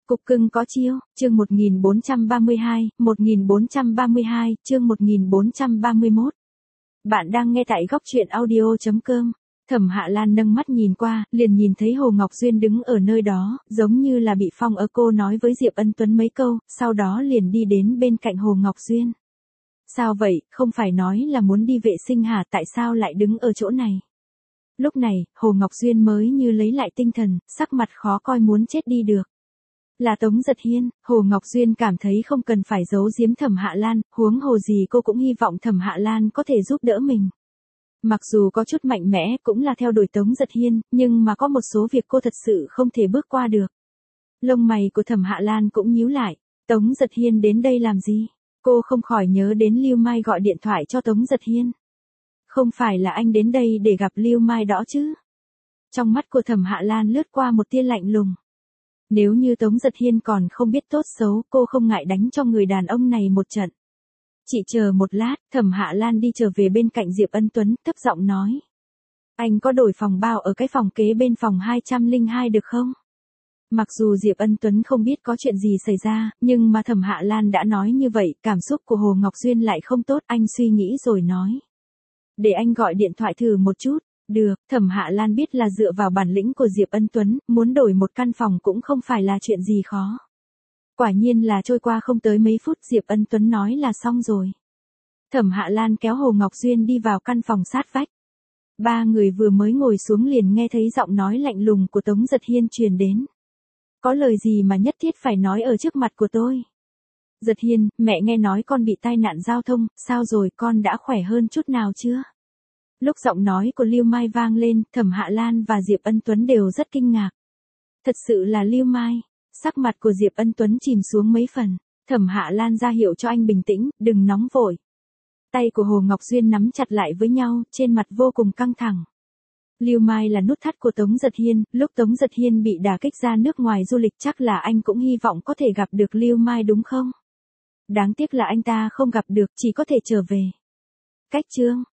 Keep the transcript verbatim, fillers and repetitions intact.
Cục cưng có chiêu, chương một nghìn bốn trăm ba mươi hai, một nghìn bốn trăm ba mươi hai, chương một nghìn bốn trăm ba mươi mốt. Bạn đang nghe tại góc truyện audio chấm com. Thẩm Hạ Lan nâng mắt nhìn qua, liền nhìn thấy Hồ Ngọc Duyên đứng ở nơi đó, giống như là bị phong ở. Cô nói với Diệp Ân Tuấn mấy câu, sau đó liền đi đến bên cạnh Hồ Ngọc Duyên. Sao vậy, không phải nói là muốn đi vệ sinh hả, tại sao lại đứng ở chỗ này? Lúc này, Hồ Ngọc Duyên mới như lấy lại tinh thần, sắc mặt khó coi muốn chết đi được. Là Tống Giật Hiên. Hồ Ngọc Duyên cảm thấy không cần phải giấu giếm Thẩm Hạ Lan, huống hồ gì cô cũng hy vọng Thẩm Hạ Lan có thể giúp đỡ mình. Mặc dù có chút mạnh mẽ cũng là theo đuổi Tống Giật Hiên, nhưng mà có một số việc cô thật sự không thể bước qua được. Lông mày của Thẩm Hạ Lan cũng nhíu lại, Tống Giật Hiên đến đây làm gì? Cô không khỏi nhớ đến Lưu Mai gọi điện thoại cho Tống Giật Hiên. Không phải là anh đến đây để gặp Lưu Mai đó chứ? Trong mắt của Thẩm Hạ Lan lướt qua một tia lạnh lùng. Nếu như Tống Giật Hiên còn không biết tốt xấu, cô không ngại đánh cho người đàn ông này một trận. Chị chờ một lát, Thẩm Hạ Lan đi trở về bên cạnh Diệp Ân Tuấn, thấp giọng nói. Anh có đổi phòng bao ở cái phòng kế bên phòng hai trăm lẻ hai được không? Mặc dù Diệp Ân Tuấn không biết có chuyện gì xảy ra, nhưng mà Thẩm Hạ Lan đã nói như vậy, cảm xúc của Hồ Ngọc Duyên lại không tốt, anh suy nghĩ rồi nói. Để anh gọi điện thoại thử một chút. Được, Thẩm Hạ Lan biết là dựa vào bản lĩnh của Diệp Ân Tuấn, muốn đổi một căn phòng cũng không phải là chuyện gì khó. Quả nhiên là trôi qua không tới mấy phút Diệp Ân Tuấn nói là xong rồi. Thẩm Hạ Lan kéo Hồ Ngọc Duyên đi vào căn phòng sát vách. Ba người vừa mới ngồi xuống liền nghe thấy giọng nói lạnh lùng của Tống Giật Hiên truyền đến. Có lời gì mà nhất thiết phải nói ở trước mặt của tôi? Giật Hiên, mẹ nghe nói con bị tai nạn giao thông, sao rồi, con đã khỏe hơn chút nào chưa? Lúc giọng nói của Lưu Mai vang lên, Thẩm Hạ Lan và Diệp Ân Tuấn đều rất kinh ngạc. Thật sự là Lưu Mai. Sắc mặt của Diệp Ân Tuấn chìm xuống mấy phần. Thẩm Hạ Lan ra hiệu cho anh bình tĩnh, đừng nóng vội. Tay của Hồ Ngọc Duyên nắm chặt lại với nhau, trên mặt vô cùng căng thẳng. Lưu Mai là nút thắt của Tống Giật Hiên, lúc Tống Giật Hiên bị đả kích ra nước ngoài du lịch chắc là anh cũng hy vọng có thể gặp được Lưu Mai đúng không? Đáng tiếc là anh ta không gặp được, chỉ có thể trở về. Cách chương,